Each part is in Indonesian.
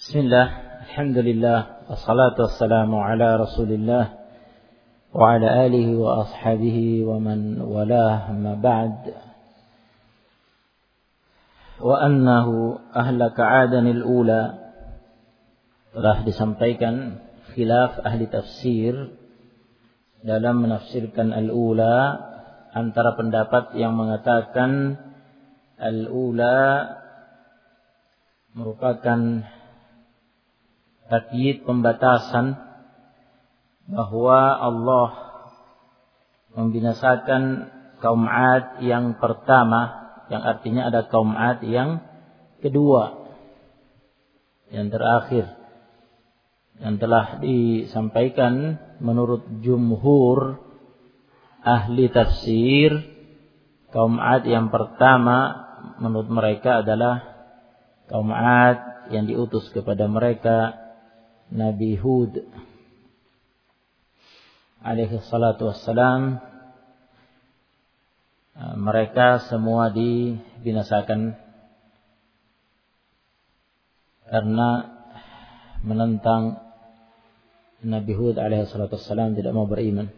Bismillah, alhamdulillah, wassalatu wassalamu ala rasulillah wa ala alihi wa ashabihi wa man walah, amma ba'd. Wa annahu ahlaka adanil ula. Telah disampaikan khilaf ahli tafsir dalam menafsirkan al-ula, antara pendapat yang mengatakan al-ula merupakan takyid, pembatasan bahwa Allah membinasakan kaum 'Ad yang pertama, yang artinya ada kaum 'Ad yang kedua, yang terakhir. Dan telah disampaikan menurut jumhur ahli tafsir, kaum 'Ad yang pertama menurut mereka adalah kaum 'Ad yang diutus kepada mereka Nabi Hud alaihi salatu wassalam. Mereka semua dibinasakan karena menentang Nabi Hud alaihi salatu wassalam, tidak mau beriman.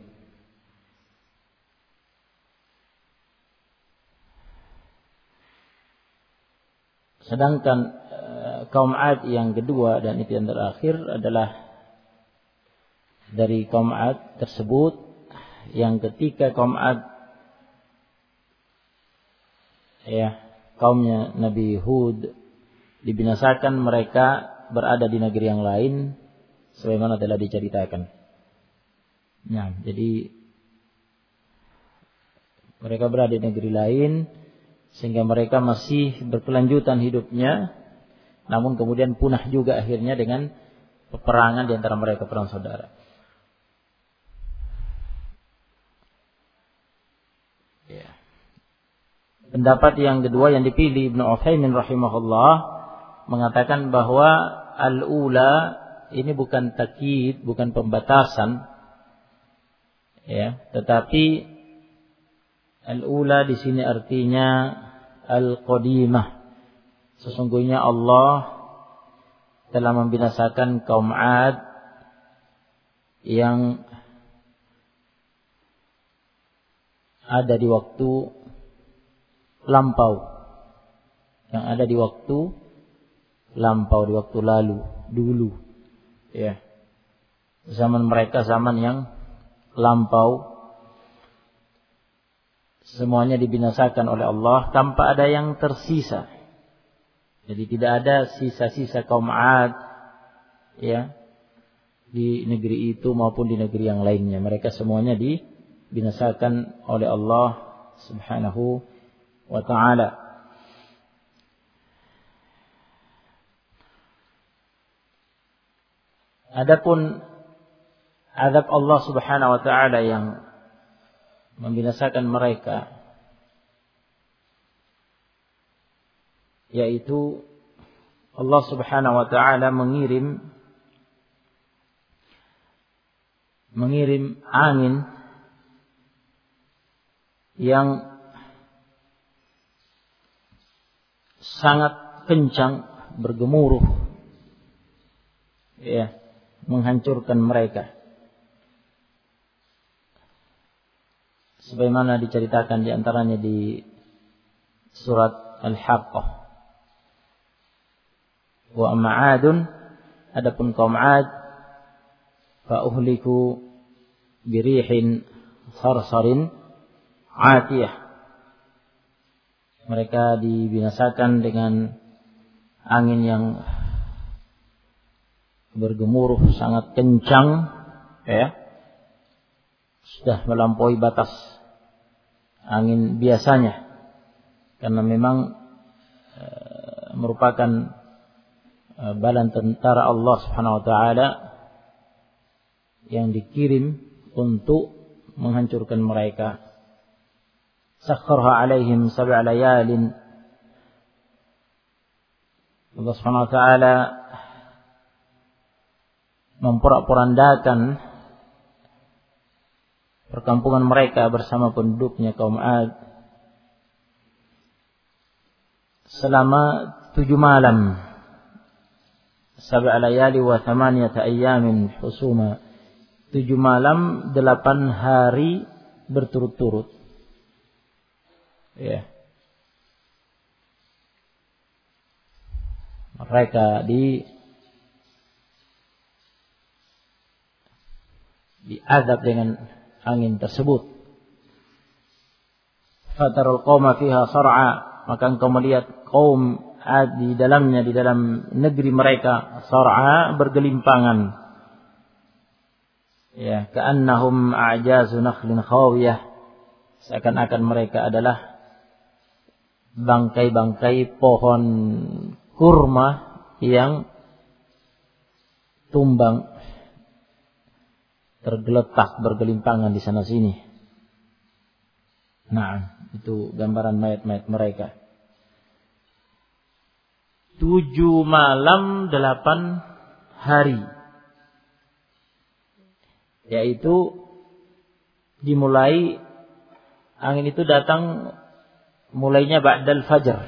Sedangkan kaum 'Ad yang kedua dan itu yang terakhir adalah dari kaum 'Ad tersebut yang ketika kaum 'Ad kaumnya Nabi Hud dibinasakan, mereka berada di negeri yang lain sebagaimana telah diceritakan. Nah, jadi mereka berada di negeri lain sehingga mereka masih berkelanjutan hidupnya, namun kemudian punah juga akhirnya dengan peperangan di antara mereka, perang saudara. Ya. Pendapat yang kedua yang dipilih Ibnu Utsaimin rahimahullah mengatakan bahwa al-ula ini bukan takyid, bukan pembatasan, ya, tetapi al-ula di sini artinya al-qadimah. Sesungguhnya Allah telah membinasakan kaum 'Ad yang ada di waktu lampau, yang ada di waktu lampau, di waktu lalu, dulu, ya. Zaman mereka zaman yang lampau, semuanya dibinasakan oleh Allah tanpa ada yang tersisa. Jadi tidak ada sisa-sisa kaum 'Ad, ya, di negeri itu maupun di negeri yang lainnya. Mereka semuanya dibinasakan oleh Allah Subhanahu wa ta'ala. Adapun azab Allah Subhanahu wa ta'ala yang membinasakan mereka, yaitu Allah Subhanahu wa ta'ala mengirim angin yang sangat kencang, bergemuruh, ya, menghancurkan mereka. Sebagaimana diceritakan di antaranya di surat Al-Haqqah. Wa amma 'Adun, adapun kaum 'Ad, fa uhliku birihin sarsarin 'atiyah. Mereka dibinasakan dengan angin yang bergemuruh sangat kencang, ya, sudah melampaui batas angin biasanya, karena memang merupakan balan tentara Allah Subhanahu wa ta'ala yang dikirim untuk menghancurkan mereka. Sakharha alaihim sab'a layalin. Allah Subhanahu wa ta'ala memporak-porandakan perkampungan mereka bersama penduduknya kaum 'Ad selama 7 malam sab'a layali wa thamaniyata ayyamin husuma. 7 malam 8 hari berturut-turut. Ya. Mereka diazab dengan angin tersebut. Fatarul qauma fiha sar'a, maka engkau melihat kaum di dalamnya, di dalam negeri mereka, sar'a, bergelimpangan. Ya, ka'annahum a'jazu nakhlin khawiyah, seakan-akan mereka adalah bangkai-bangkai pohon kurma yang tumbang, tergeletak bergelimpangan di sana sini. Nah, itu gambaran mayat-mayat mereka. 7 malam 8 hari. Yaitu dimulai, angin itu datang mulainya ba'dal fajr.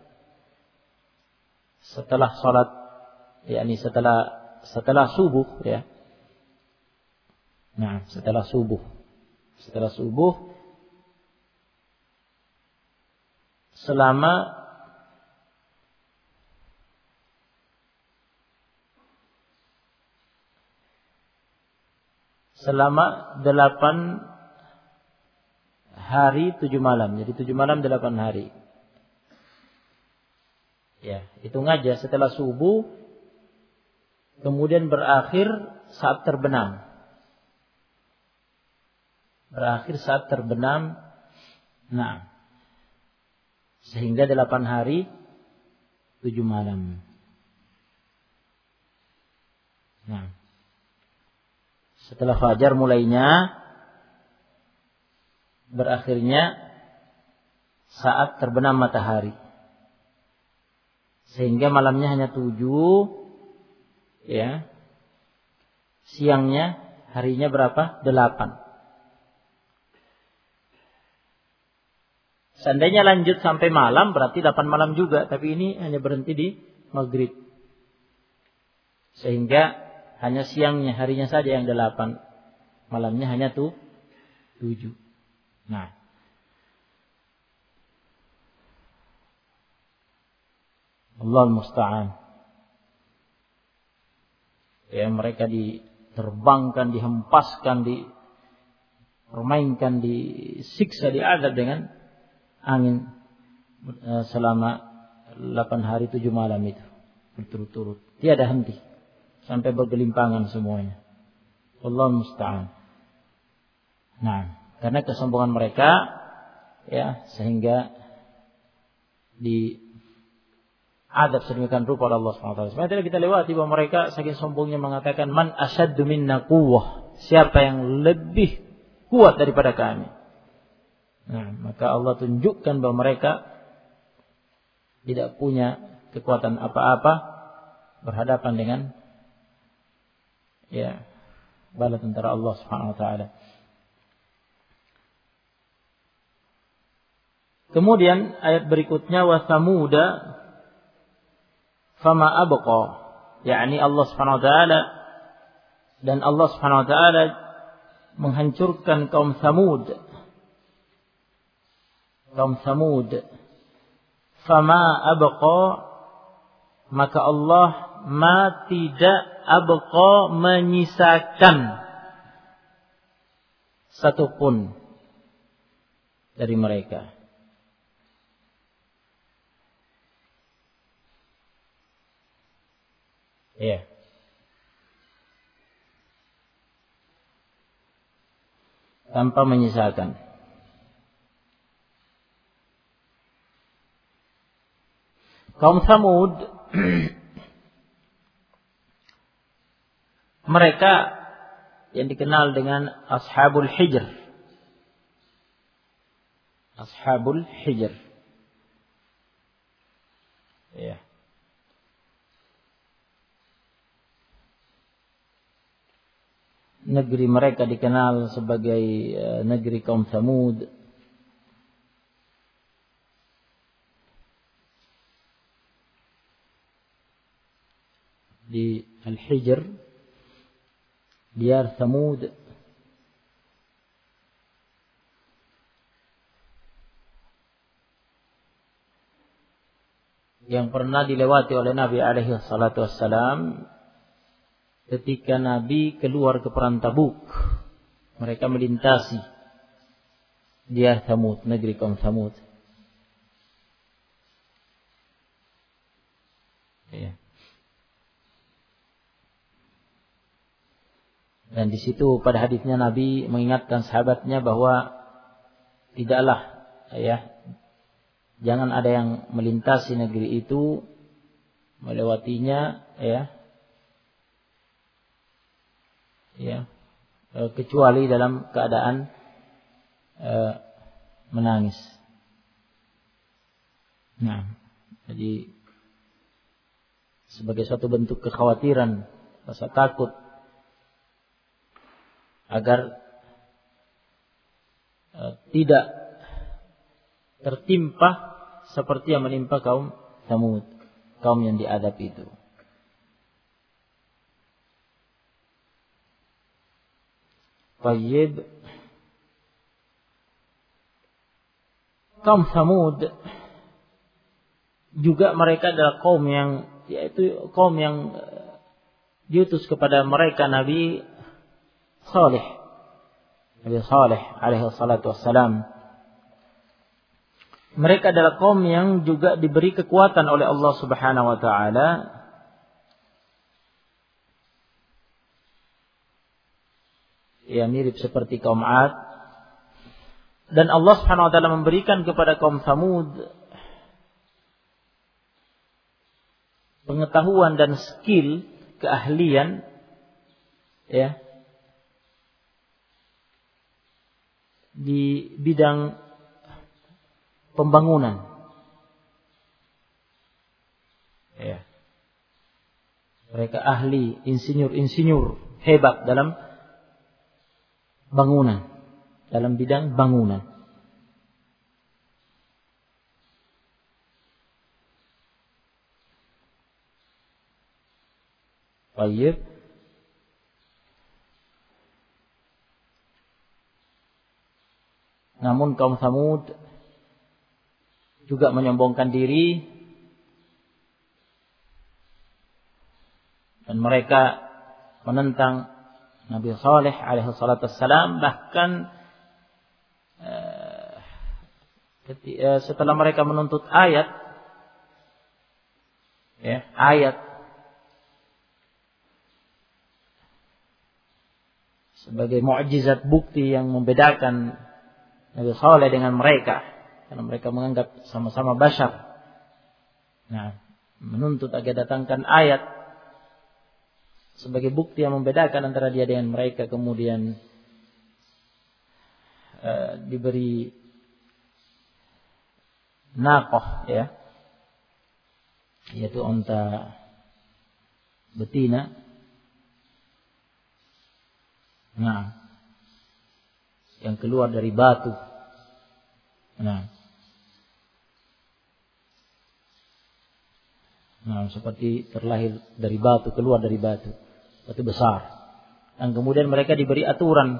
Setelah salat, yakni setelah subuh, ya. Nah, setelah subuh selama 8 hari 7 malam. Jadi 7 malam 8 hari. Ya, hitung aja setelah subuh kemudian berakhir saat terbenam. Nah, sehingga 8 hari 7 malam. Nah, setelah fajar mulainya, berakhirnya saat terbenam matahari. Sehingga malamnya hanya 7, ya. Siangnya, harinya berapa? 8. Seandainya lanjut sampai malam berarti 8 malam juga, tapi ini hanya berhenti di maghrib. Sehingga hanya siangnya, harinya saja yang 8. Malamnya hanya 7. Nah, Allah musta'an. Ya, mereka diterbangkan, dihempaskan, dipermainkan, disiksa, diazab dengan angin selama 8 hari 7 malam itu berturut-turut, tiada henti sampai bergelimpangan semuanya. Allah musta'an. Nah, karena kesombongan mereka, ya, sehingga diadab sedemikian rupa oleh Allah SWT. Sebenarnya kita lewati bahwa mereka saking sombongnya mengatakan, man asyaddu minna quwwah, siapa yang lebih kuat daripada kami. Nah, maka Allah tunjukkan bahwa mereka tidak punya kekuatan apa-apa berhadapan dengan, ya, bala tentara Allah Subhanahu wa taala. Kemudian ayat berikutnya, wa samuda fama abqa, yakni Allah Subhanahu wa taala, dan Allah Subhanahu wa taala menghancurkan kaum Samud. Fama abqa, maka Allah tidak abqa, menyisakan satupun dari mereka. Ya. Tanpa menyisakan. Kaum Samud mereka yang dikenal dengan Ashabul Hijr. Ya. Negeri mereka dikenal sebagai negeri kaum Samud. di Al-Hijr, Diyar Thamud. Yang pernah dilewati oleh Nabi alaihi salatu wassalam ketika Nabi keluar ke perang Tabuk. Mereka melintasi Diyar Thamud, negeri kaum Thamud. Ya. Dan di situ pada hadisnya Nabi mengingatkan sahabatnya bahwa tidaklah jangan ada yang melintasi negeri itu, melewatinya kecuali dalam keadaan menangis. Nah, jadi sebagai suatu bentuk kekhawatiran, rasa takut agar tidak tertimpa seperti yang menimpa kaum Tsamud, kaum yang diadab itu. Tayyib, kaum Tsamud juga mereka adalah kaum yang diutus kepada mereka Nabi Saleh. Nabi Saleh alaihi salatu wassalam. Mereka adalah kaum yang juga diberi kekuatan oleh Allah Subhanahu wa taala mirip seperti kaum 'Ad. Dan Allah Subhanahu wa taala memberikan kepada kaum Tsamud pengetahuan dan skill, keahlian di bidang pembangunan. Mereka ahli, insinyur hebat dalam bangunan, dalam bidang bangunan. Baik. Namun kaum Tsamud juga menyombongkan diri dan mereka menentang Nabi Saleh alaihi salatu wassalam. Bahkan setelah mereka menuntut ayat sebagai mukjizat bukti yang membedakan Nabi Saleh dengan mereka, karena mereka menganggap sama-sama bashar. Nah, menuntut agar datangkan ayat sebagai bukti yang membedakan antara dia dengan mereka. Kemudian diberi naqah, yaitu unta betina. Nah, yang keluar dari batu. Nah, seperti terlahir dari batu, keluar dari batu besar. Dan kemudian mereka diberi aturan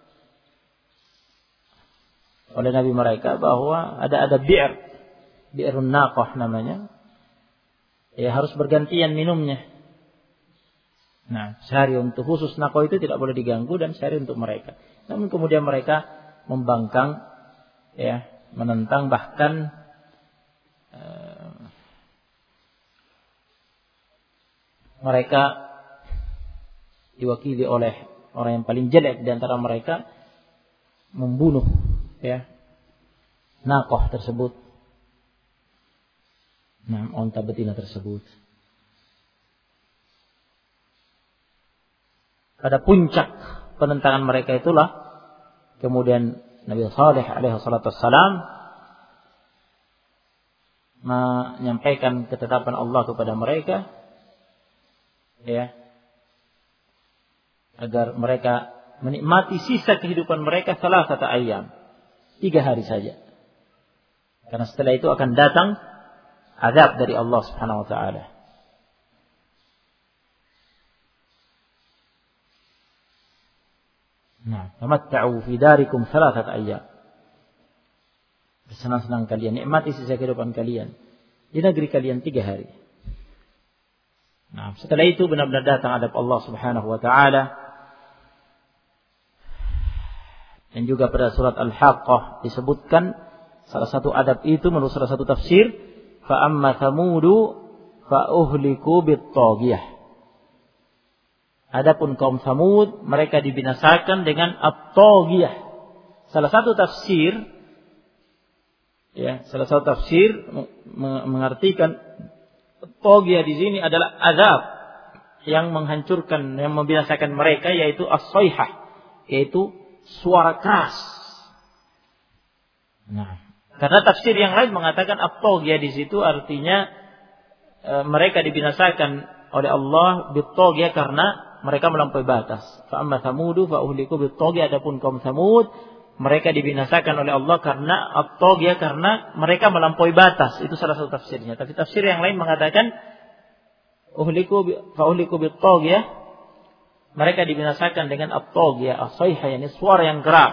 oleh Nabi mereka bahwa ada bi'run naqah namanya. Harus bergantian minumnya. Nah, sehari untuk khusus naqah itu tidak boleh diganggu dan sehari untuk mereka. Namun kemudian mereka membangkang, menentang, bahkan mereka diwakili oleh orang yang paling jelek di antara mereka membunuh naqah tersebut. Nah, unta betina tersebut. Pada puncak penentangan mereka itulah kemudian Nabi Saleh alaihi salatu wassalam menyampaikan ketetapan Allah kepada mereka, agar mereka menikmati sisa kehidupan mereka salasata ayyam, 3 hari saja. Karena setelah itu akan datang azab dari Allah Subhanahu wa taala. Nah, tamatta'u fi darikum thalathat ayyam. Bersenang-senang kalian, nikmati sisa kehidupan kalian di negeri kalian 3 hari. Nah, setelah itu benar-benar datang adab Allah Subhanahu wa taala. Dan juga pada surat Al-Haqqah disebutkan salah satu adab itu menurut salah satu tafsir, fa amma thamudu fa uhliku bit-taghiyah. Adapun kaum Thamud mereka dibinasakan dengan at-taghiyah. Salah satu tafsir mengartikan taghiyah di sini adalah azab yang menghancurkan, yang membinasakan mereka, yaitu as-sayhah, yaitu suara keras. Nah, karena tafsir yang lain mengatakan at-taghiyah di situ artinya mereka dibinasakan oleh Allah bit-taghiyah karena mereka melampaui batas. Fa amma Thamudu fa uhliku bit-taghiyah. Adapun kaum Thamud mereka dibinasakan oleh Allah karena at-taghiyah, karena mereka melampaui batas. Itu salah satu tafsirnya. Tapi tafsir yang lain mengatakan fa uhliku bit-taghiyah, mereka dibinasakan dengan at-taghiyah, as-sayhah, yakni suara yang keras.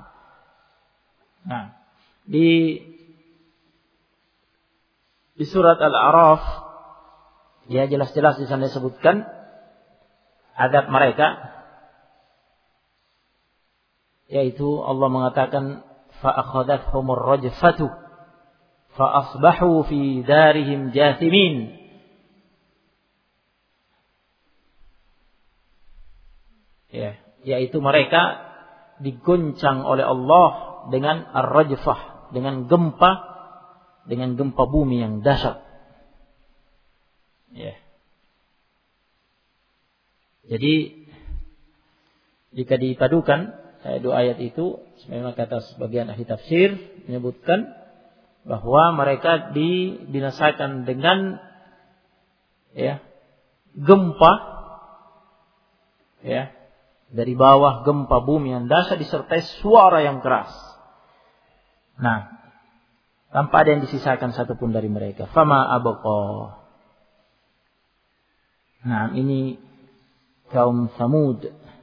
Nah, di surat Al-A'raf ya jelas-jelas di sana disebutkan adab mereka, yaitu Allah mengatakan fa akhadathumur rajfatu fa asbahu fi darihim jathimin. Ya, yaitu mereka digoncang oleh Allah dengan ar-rajfah, dengan gempa bumi yang dahsyat. Ya. Jadi jika dipadukan dua ayat itu, memang kata sebagian ahli tafsir menyebutkan bahwa mereka dibinasakan dengan gempa, dari bawah gempa bumi yang dahsyat disertai suara yang keras. Nah, tanpa ada yang disisakan satupun dari mereka. Fama abqa. Nah, ini kaum Thamud.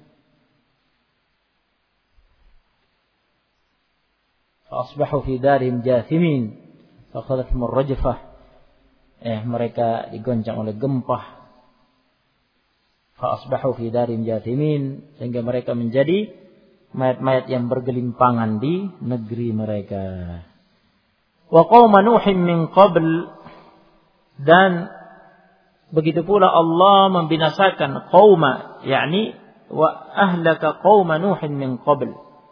Asbahu fi darihim jathimin fa akhadathum ar-rajfah. Mereka digoncang oleh gempa. Fa asbahu fi darihim jathimin, sehingga mereka menjadi mayat-mayat yang bergelimpangan di negeri mereka. Wa qauma Nuhin min qabl, dan begitu pula Allah membinasakan qauma, yakni wa ahlaka qauma Nuhin min qabl.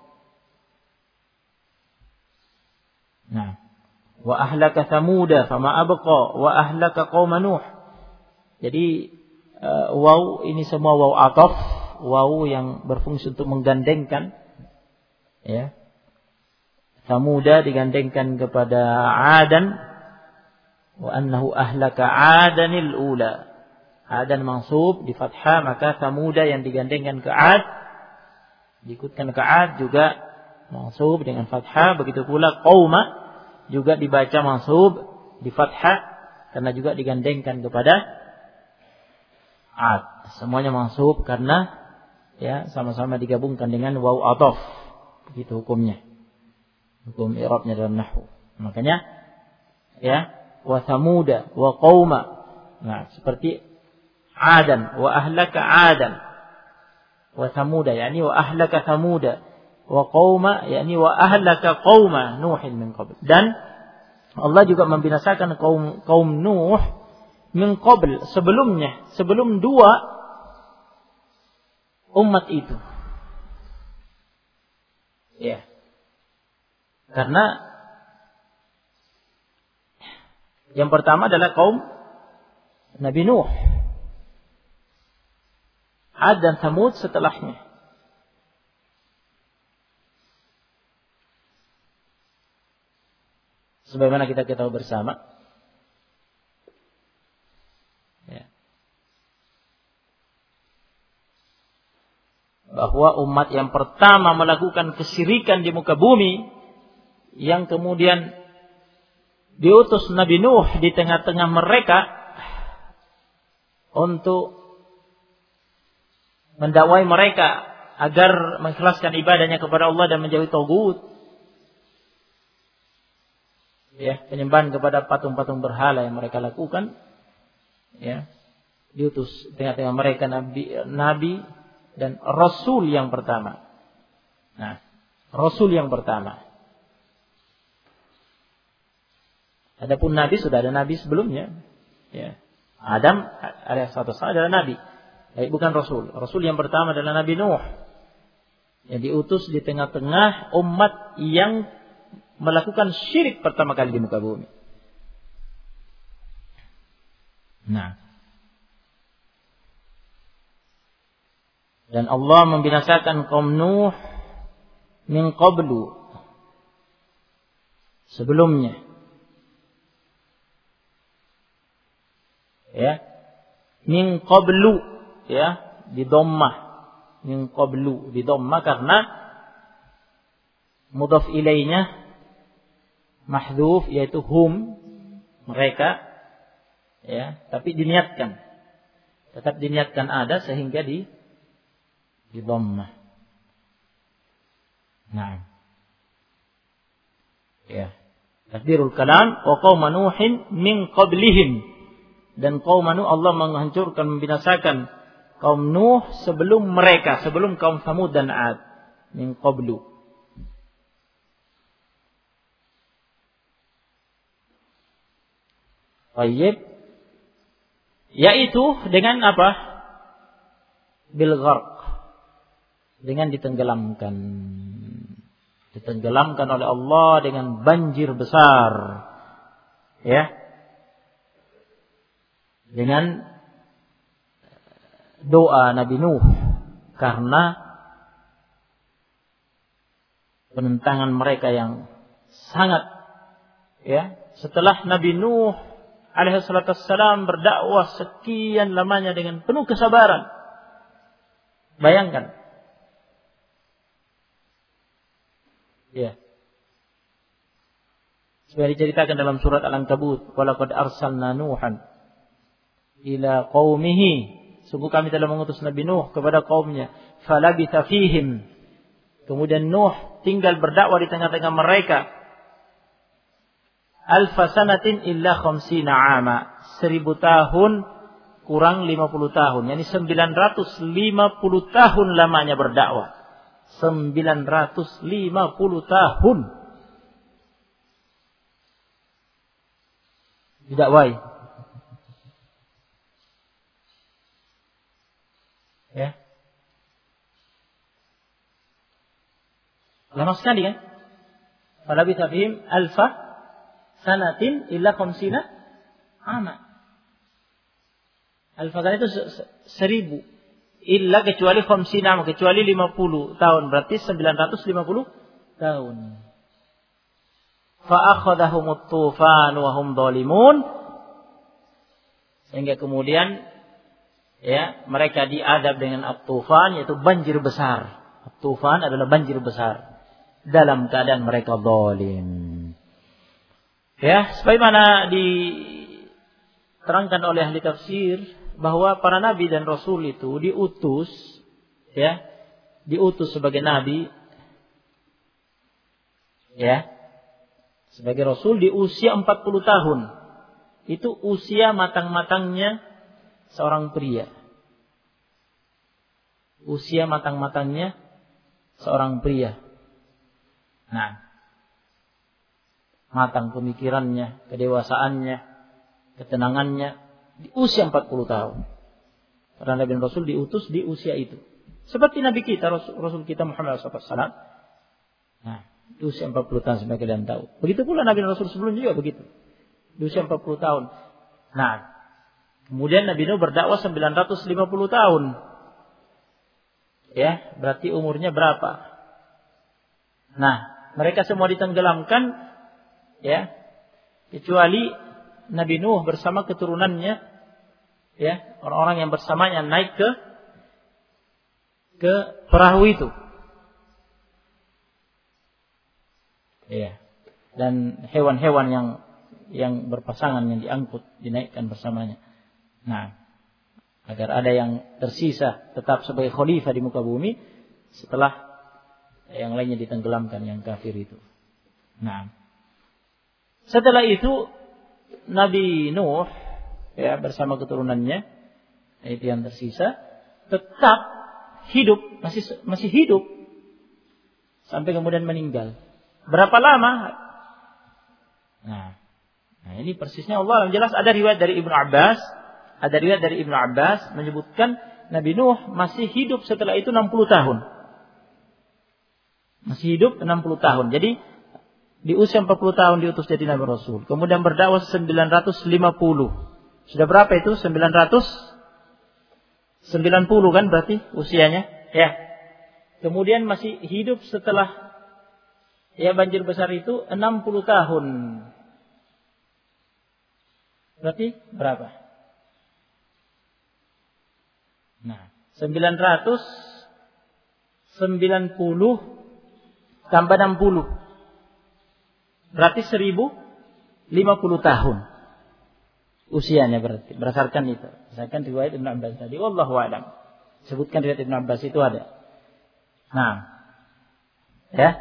Nah, wa ahlaka Thamuda fama abqa wa ahlaka qauma Nuh. Jadi waw ini semua waw ataf, waw yang berfungsi untuk menggandengkan, ya. Thamuda digandengkan kepada Adan, wa annahu ahlaka Adanil ula. Adan mansub di fathah, maka Thamuda yang digandengkan ke Ad diikutkan ke Ad juga mansub dengan fathah. Begitu pula qauma juga dibaca mansub di fathah karena juga digandengkan kepada Ad. Semuanya mansub karena sama-sama digabungkan dengan waw ataf. Begitu hukumnya. Hukum i'rabnya dalam nahwu. Makanya wa Thamuda wa qauma. Nah, seperti Adan wa ahlaka Adan. Wa Thamuda yakni wa ahlaka Thamuda. Wa qauma yakni wa ahlaka qauma Nuhin min qabl. Dan Allah juga membinasakan kaum Nuh min qabl, sebelumnya, sebelum dua umat itu. Ya. Karena yang pertama adalah kaum Nabi Nuh. Ad dan Thamud setelahnya. Sebagaimana kita ketahui bersama, bahwa umat yang pertama melakukan kesyirikan di muka bumi, yang kemudian diutus Nabi Nuh di tengah-tengah mereka untuk mendakwai mereka agar mengikhlaskan ibadahnya kepada Allah dan menjauhi tagut. Ya, penyembahan kepada patung-patung berhala yang mereka lakukan, ya, diutus tengah-tengah mereka nabi dan rasul yang pertama. Nah, rasul yang pertama. Adapun nabi, sudah ada nabi sebelumnya, ya. Adam alaihissalam adalah nabi, bukan rasul. Rasul yang pertama adalah Nabi Nuh, yang diutus di tengah-tengah umat yang melakukan syirik pertama kali di muka bumi. Nah, dan Allah membinasakan kaum Nuh min qablu, sebelumnya. Ya, min qablu, ya, di dhammah, min qablu di dhammah karena mudhaf ilainya mahdhuf, yaitu hum, mereka, ya, tapi diniatkan, tetap diniatkan ada sehingga di dhammah. Nah, ya, takdirul kalam wa qaum nuhin min qablihim, dan kaum Nuh Allah menghancurkan, membinasakan kaum Nuh sebelum mereka, sebelum kaum Tsamud dan Ad, min qablu. Baik, yaitu dengan apa? Bil gharq, dengan ditenggelamkan. Ditenggelamkan oleh Allah dengan banjir besar. Ya. Dengan doa Nabi Nuh, karena penentangan mereka yang sangat, ya, setelah Nabi Nuh alaihissalam berdakwah sekian lamanya dengan penuh kesabaran. Bayangkan. Ya. Seperti diceritakan dalam surat Al-Ankabut, walaqad arsalna Nuhan ila qaumihi, sungguh kami telah mengutus Nabi Nuh kepada kaumnya, falabitha fihim, kemudian Nuh tinggal berdakwah di tengah-tengah mereka, alfa sanatin illa khamsina ama, 1000 tahun kurang 50 tahun, yakni 950 tahun lamanya berdakwah. 950 tahun didakwai. Ya. Lama sekali kan? Falabitha fihim alfa sanatin illa khamsina ama. Alfa kan itu 1000. Illa kecuali khamsina ama, kecuali 50 tahun. Berarti 950 tahun. Fa akhadhahumut tufan wa hum dhalimun. Sehingga kemudian, ya, mereka diadab dengan at-tufan, yaitu banjir besar. At-tufan adalah banjir besar dalam keadaan mereka zalim. Ya, sebagaimana diterangkan oleh ahli tafsir bahwa para nabi dan rasul itu diutus, ya, diutus sebagai nabi, ya, sebagai rasul di usia 40 tahun. Itu usia matang-matangnya seorang pria. Usia matang-matangnya seorang pria. Nah, matang pemikirannya, kedewasaannya, ketenangannya di usia 40 tahun. Karena Nabi dan Rasul diutus di usia itu. Seperti Nabi kita, Rasul kita Muhammad SAW. Nah, di usia 40 tahun sampai kalian tahu. Begitu pula Nabi dan Rasul sebelumnya juga begitu. Di usia 40 tahun. Nah, kemudian Nabi Nuh berdakwah 950 tahun. Ya, berarti umurnya berapa? Nah, mereka semua ditenggelamkan, ya, kecuali Nabi Nuh bersama keturunannya, ya, orang-orang yang bersamanya naik ke perahu itu. Ya. Dan hewan-hewan yang berpasangan yang diangkut dinaikkan bersamanya. Nah, agar ada yang tersisa tetap sebagai khalifah di muka bumi setelah yang lainnya ditenggelamkan, yang kafir itu. Nah, setelah itu Nabi Nuh ya bersama keturunannya itu yang tersisa tetap hidup, masih hidup sampai kemudian meninggal. Berapa lama? Nah, ini persisnya Allah jelas. Ada riwayat dari Ibnu Abbas menyebutkan Nabi Nuh masih hidup setelah itu 60 tahun. Masih hidup 60 tahun. Jadi di usia 40 tahun diutus jadi Nabi Rasul. Kemudian berdakwah 950. Sudah berapa itu? 990 kan berarti usianya? Ya. Kemudian masih hidup setelah ya banjir besar itu 60 tahun. Berarti berapa? Nah, 990 tambah 60. Berarti 1050 tahun. Usianya berarti. Berdasarkan itu. Berdasarkan riwayat Ibnu Abbas tadi. Wallahu a'lam. Sebutkan riwayat Ibnu Abbas itu ada. Nah. Ya.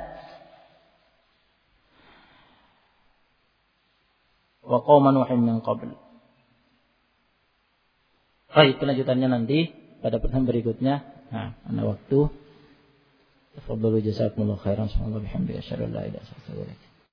Wa qauma Nuhin min qabl. Baik, kelanjutannya nanti pada pertemuan berikutnya. Nah, ada waktu. Tafadhalu jazakumullahu khairan. Subhanallah bihamdihi asyhadu an la ilaha illa anta astaghfiruka wa atubu ilaik.